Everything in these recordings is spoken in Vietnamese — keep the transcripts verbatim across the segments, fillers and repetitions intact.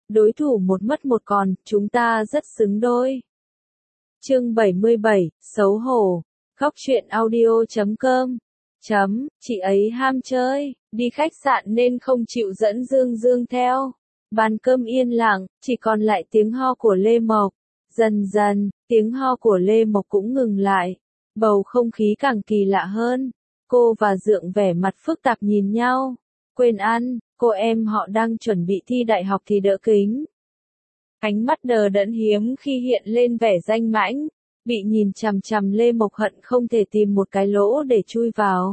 đối thủ một mất một còn, chúng ta rất xứng đôi. Chương bảy mươi bảy, xấu hổ. Góc truyện audio chấm com. Chấm, chị ấy ham chơi, đi khách sạn nên không chịu dẫn Dương Dương theo. Bàn cơm yên lặng, chỉ còn lại tiếng ho của Lê Mộc. Dần dần, tiếng ho của Lê Mộc cũng ngừng lại. Bầu không khí càng kỳ lạ hơn. Cô và Dượng vẻ mặt phức tạp nhìn nhau. Quên ăn, cô em họ đang chuẩn bị thi đại học thì đỡ kính. Ánh mắt đờ đẫn hiếm khi hiện lên vẻ danh mãnh. Bị nhìn chằm chằm Lê Mộc hận không thể tìm một cái lỗ để chui vào.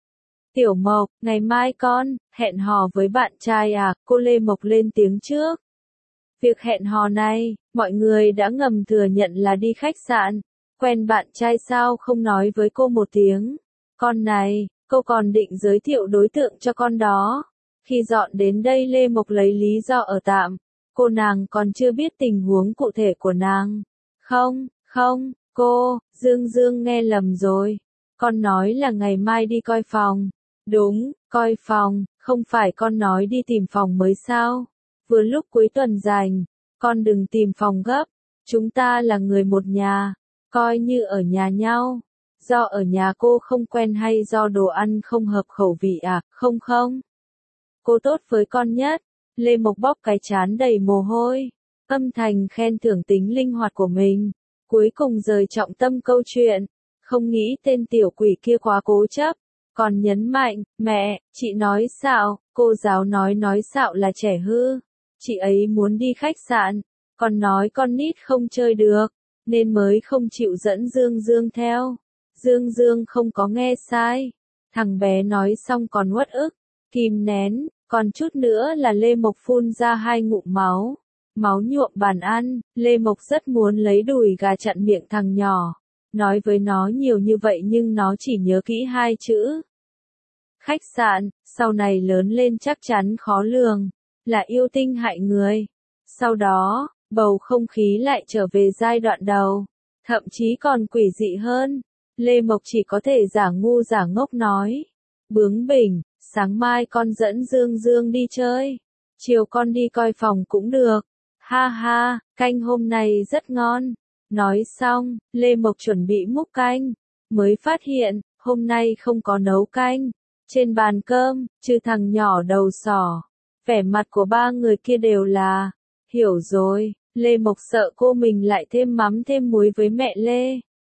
Tiểu Mộc, ngày mai con, hẹn hò với bạn trai à, cô Lê Mộc lên tiếng trước. Việc hẹn hò này, mọi người đã ngầm thừa nhận là đi khách sạn. Quen bạn trai sao không nói với cô một tiếng. Con này, cô còn định giới thiệu đối tượng cho con đó. Khi dọn đến đây Lê Mộc lấy lý do ở tạm. Cô nàng còn chưa biết tình huống cụ thể của nàng. Không, không, cô, Dương Dương nghe lầm rồi. Con nói là ngày mai đi coi phòng. Đúng, coi phòng, không phải con nói đi tìm phòng mới sao. Vừa lúc cuối tuần rảnh, con đừng tìm phòng gấp. Chúng ta là người một nhà, coi như ở nhà nhau. Do ở nhà cô không quen hay do đồ ăn không hợp khẩu vị à, không không. Cô tốt với con nhất. Lê Mộc bóp cái trán đầy mồ hôi. Âm thầm khen thưởng tính linh hoạt của mình. Cuối cùng rời trọng tâm câu chuyện. Không nghĩ tên tiểu quỷ kia quá cố chấp. Còn nhấn mạnh, mẹ, chị nói xạo, cô giáo nói nói xạo là trẻ hư. Chị ấy muốn đi khách sạn, còn nói con nít không chơi được, nên mới không chịu dẫn Dương Dương theo. Dương Dương không có nghe sai. Thằng bé nói xong còn uất ức, kìm nén, còn chút nữa là Lê Mộc phun ra hai ngụm máu. Máu nhuộm bàn ăn, Lê Mộc rất muốn lấy đùi gà chặn miệng thằng nhỏ. Nói với nó nhiều như vậy nhưng nó chỉ nhớ kỹ hai chữ. Khách sạn, sau này lớn lên chắc chắn khó lường, là yêu tinh hại người. Sau đó, bầu không khí lại trở về giai đoạn đầu, thậm chí còn quỷ dị hơn. Lê Mộc chỉ có thể giả ngu giả ngốc nói. Bướng bỉnh, sáng mai con dẫn Dương Dương đi chơi. Chiều con đi coi phòng cũng được. Ha ha, canh hôm nay rất ngon. Nói xong, Lê Mộc chuẩn bị múc canh. Mới phát hiện, hôm nay không có nấu canh. Trên bàn cơm, trừ thằng nhỏ đầu sỏ. Vẻ mặt của ba người kia đều là, hiểu rồi, Lê Mộc sợ cô mình lại thêm mắm thêm muối với mẹ Lê.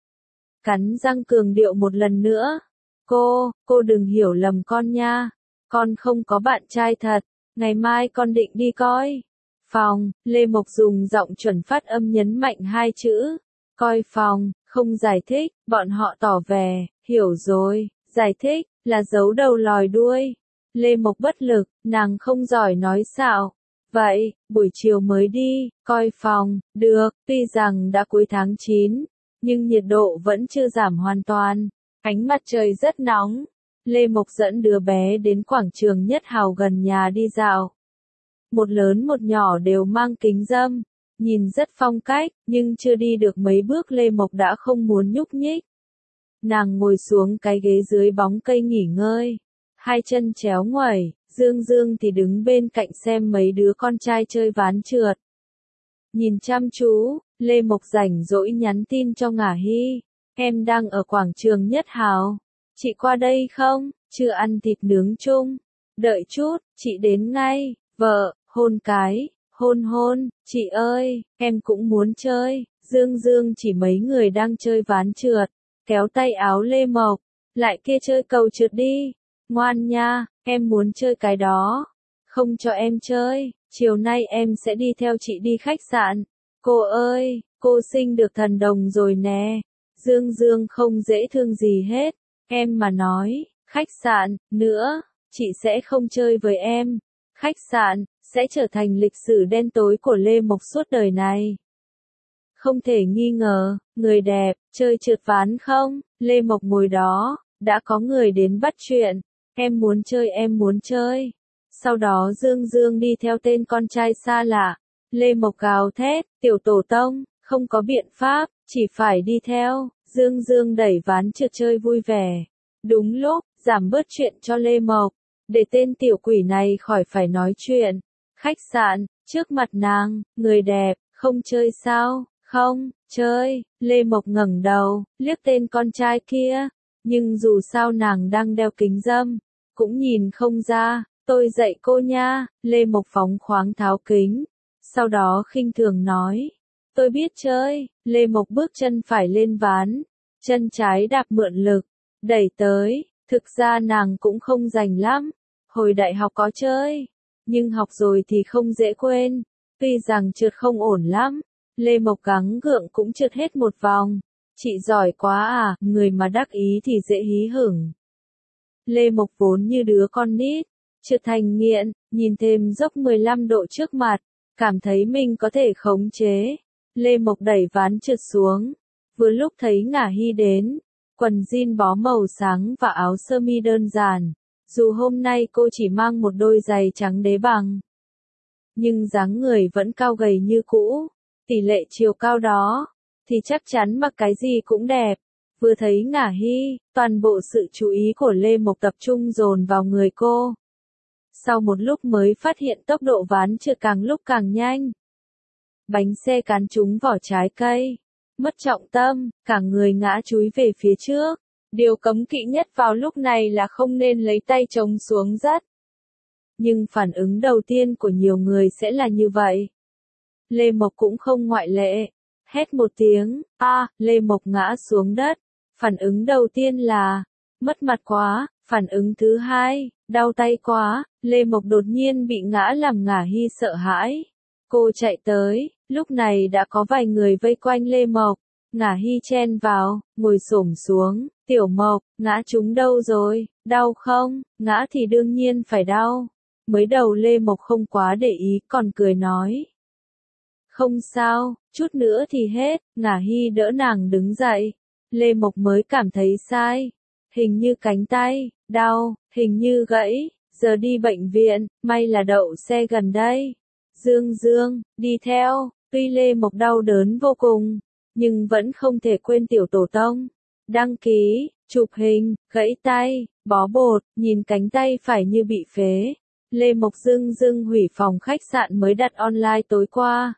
Cắn răng cường điệu một lần nữa. Cô, cô đừng hiểu lầm con nha. Con không có bạn trai thật. Ngày mai con định đi coi phòng. Lê Mộc dùng giọng chuẩn phát âm nhấn mạnh hai chữ. Coi phòng, không giải thích. Bọn họ tỏ vẻ, hiểu rồi, giải thích, là giấu đầu lòi đuôi. Lê Mộc bất lực, nàng không giỏi nói xạo. Vậy, buổi chiều mới đi, coi phòng, được, tuy rằng đã cuối tháng chín, nhưng nhiệt độ vẫn chưa giảm hoàn toàn. Ánh mặt trời rất nóng. Lê Mộc dẫn đứa bé đến quảng trường Nhất Hào gần nhà đi dạo. Một lớn một nhỏ đều mang kính râm, nhìn rất phong cách, nhưng chưa đi được mấy bước Lê Mộc đã không muốn nhúc nhích. Nàng ngồi xuống cái ghế dưới bóng cây nghỉ ngơi, hai chân chéo nguẩy, Dương Dương thì đứng bên cạnh xem mấy đứa con trai chơi ván trượt. Nhìn chăm chú, Lê Mộc rảnh rỗi nhắn tin cho Ngả Hy, em đang ở quảng trường Nhất Hào, chị qua đây không, chưa ăn thịt nướng chung, đợi chút, chị đến ngay, vợ, hôn cái, hôn hôn, chị ơi, em cũng muốn chơi. Dương Dương chỉ mấy người đang chơi ván trượt, kéo tay áo Lê Mộc, lại kia chơi cầu trượt đi, ngoan nha, em muốn chơi cái đó, không cho em chơi, chiều nay em sẽ đi theo chị đi khách sạn. Cô ơi, cô sinh được thần đồng rồi nè. Dương Dương không dễ thương gì hết, em mà nói, khách sạn, nữa, chị sẽ không chơi với em. Khách sạn, sẽ trở thành lịch sử đen tối của Lê Mộc suốt đời này. Không thể nghi ngờ, người đẹp, chơi trượt ván không? Lê Mộc ngồi đó, đã có người đến bắt chuyện. Em muốn chơi em muốn chơi. Sau đó Dương Dương đi theo tên con trai xa lạ. Lê Mộc gào thét, tiểu tổ tông, không có biện pháp, chỉ phải đi theo. Dương Dương đẩy ván trượt chơi vui vẻ. Đúng lúc, giảm bớt chuyện cho Lê Mộc, để tên tiểu quỷ này khỏi phải nói chuyện. Khách sạn, Trước mặt nàng, người đẹp, không chơi sao, không, chơi, Lê Mộc ngẩng đầu, liếc tên con trai kia, nhưng dù sao nàng đang đeo kính râm, cũng nhìn không ra, tôi dạy cô nha, Lê Mộc phóng khoáng tháo kính, sau đó khinh thường nói, tôi biết chơi, Lê Mộc bước chân phải lên ván, chân trái đạp mượn lực, đẩy tới, thực ra nàng cũng không rành lắm, hồi đại học có chơi, nhưng học rồi thì không dễ quên, tuy rằng trượt không ổn lắm, Lê Mộc gắng gượng cũng trượt hết một vòng, chị giỏi quá à, người mà đắc ý thì dễ hí hửng. Lê Mộc vốn như đứa con nít, trượt thành nghiện, nhìn thêm dốc mười lăm độ trước mặt, cảm thấy mình có thể khống chế. Lê Mộc đẩy ván trượt xuống, vừa lúc thấy Ngả Hy đến, quần jean bó màu sáng và áo sơ mi đơn giản, dù hôm nay cô chỉ mang một đôi giày trắng đế bằng. Nhưng dáng người vẫn cao gầy như cũ, tỷ lệ chiều cao đó, thì chắc chắn mặc cái gì cũng đẹp. Vừa thấy Ngả Hy, toàn bộ sự chú ý của Lê Mộc tập trung dồn vào người cô. Sau một lúc mới phát hiện tốc độ ván trượt càng lúc càng nhanh. Bánh xe cán trúng vỏ trái cây, mất trọng tâm, cả người ngã chúi về phía trước. Điều cấm kỵ nhất vào lúc này là không nên lấy tay chống xuống dắt. Nhưng phản ứng đầu tiên của nhiều người sẽ là như vậy. Lê Mộc cũng không ngoại lệ. Hét một tiếng, a, à, Lê Mộc ngã xuống đất. Phản ứng đầu tiên là, mất mặt quá. Phản ứng thứ hai, đau tay quá. Lê Mộc đột nhiên bị ngã làm Ngả Hy sợ hãi. Cô chạy tới, lúc này đã có vài người vây quanh Lê Mộc. Ngả Hy chen vào, ngồi xổm xuống, Tiểu Mộc, ngã trúng đâu rồi, đau không? Ngã thì đương nhiên phải đau. Mới đầu Lê Mộc không quá để ý, còn cười nói. Không sao, chút nữa thì hết. Ngả Hy đỡ nàng đứng dậy. Lê Mộc mới cảm thấy sai. Hình như cánh tay, đau, hình như gãy, giờ đi bệnh viện, may là đậu xe gần đây. Dương Dương, đi theo, tuy Lê Mộc đau đớn vô cùng, nhưng vẫn không thể quên tiểu tổ tông. Đăng ký, chụp hình, gãy tay, bó bột, nhìn cánh tay phải như bị phế. Lê Mộc dưng dưng hủy phòng khách sạn mới đặt online tối qua.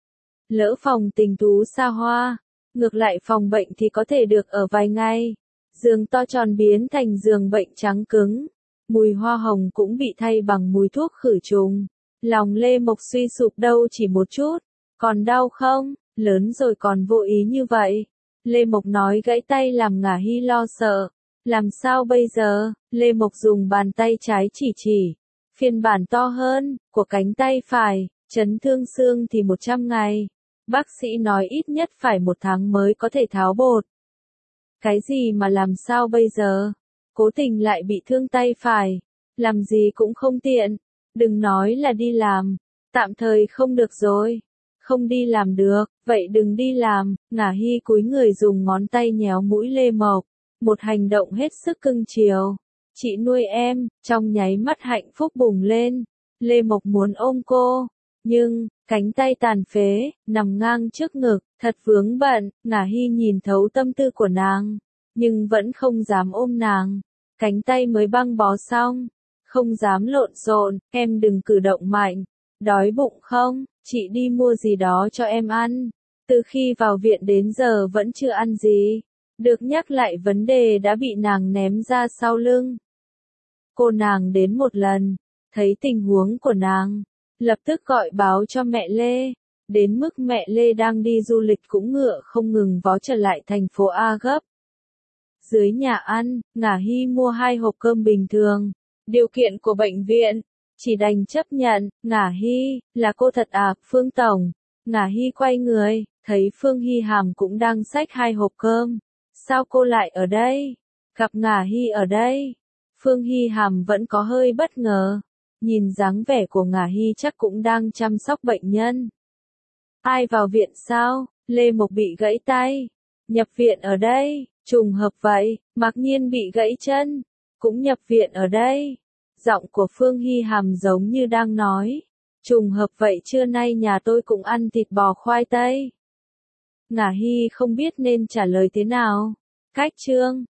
Lỡ phòng tình thú xa hoa, ngược lại phòng bệnh thì có thể được ở vài ngày. Giường to tròn biến thành giường bệnh trắng cứng. Mùi hoa hồng cũng bị thay bằng mùi thuốc khử trùng. Lòng Lê Mộc suy sụp đâu chỉ một chút. Còn đau không? Lớn rồi còn vô ý như vậy. Lê Mộc nói gãy tay làm Ngả Hy lo sợ. Làm sao bây giờ? Lê Mộc dùng bàn tay trái chỉ chỉ. Phiên bản to hơn, của cánh tay phải, chấn thương xương thì một trăm ngày. Bác sĩ nói ít nhất phải một tháng mới có thể tháo bột. Cái gì mà làm sao bây giờ? Cố tình lại bị thương tay phải. Làm gì cũng không tiện. Đừng nói là đi làm. Tạm thời không được rồi. Không đi làm được, vậy đừng đi làm. Ngả Hy cúi người dùng ngón tay nhéo mũi Lê Mộc. Một hành động hết sức cưng chiều. Chị nuôi em, trong nháy mắt hạnh phúc bùng lên. Lê Mộc muốn ôm cô. Nhưng, cánh tay tàn phế, nằm ngang trước ngực, thật vướng bận. Ngả Hy nhìn thấu tâm tư của nàng, nhưng vẫn không dám ôm nàng. Cánh tay mới băng bó xong, không dám lộn xộn, em đừng cử động mạnh. Đói bụng không? Chị đi mua gì đó cho em ăn. Từ khi vào viện đến giờ vẫn chưa ăn gì. Được nhắc lại vấn đề đã bị nàng ném ra sau lưng. Cô nàng đến một lần, thấy tình huống của nàng, lập tức gọi báo cho mẹ Lê. Đến mức mẹ Lê đang đi du lịch cũng ngựa không ngừng vó trở lại thành phố A gấp. Dưới nhà ăn, Ngả Hy mua hai hộp cơm bình thường. Điều kiện của bệnh viện, chỉ đành chấp nhận. Ngả Hy, là cô thật à, Phương Tổng. Ngả Hy quay người, thấy Phương Hy Hàm cũng đang xách hai hộp cơm. Sao cô lại ở đây? Gặp Ngả Hy ở đây. Phương Hy Hàm vẫn có hơi bất ngờ. Nhìn dáng vẻ của Ngả Hy chắc cũng đang chăm sóc bệnh nhân. Ai vào viện sao? Lê Mộc bị gãy tay. Nhập viện ở đây. Trùng hợp vậy, Mạc Nhiên bị gãy chân. Cũng nhập viện ở đây. Giọng của Phương Hy Hàm giống như đang nói. Trùng hợp vậy trưa nay nhà tôi cũng ăn thịt bò khoai tây. Ngả Hy không biết nên trả lời thế nào. Cách chương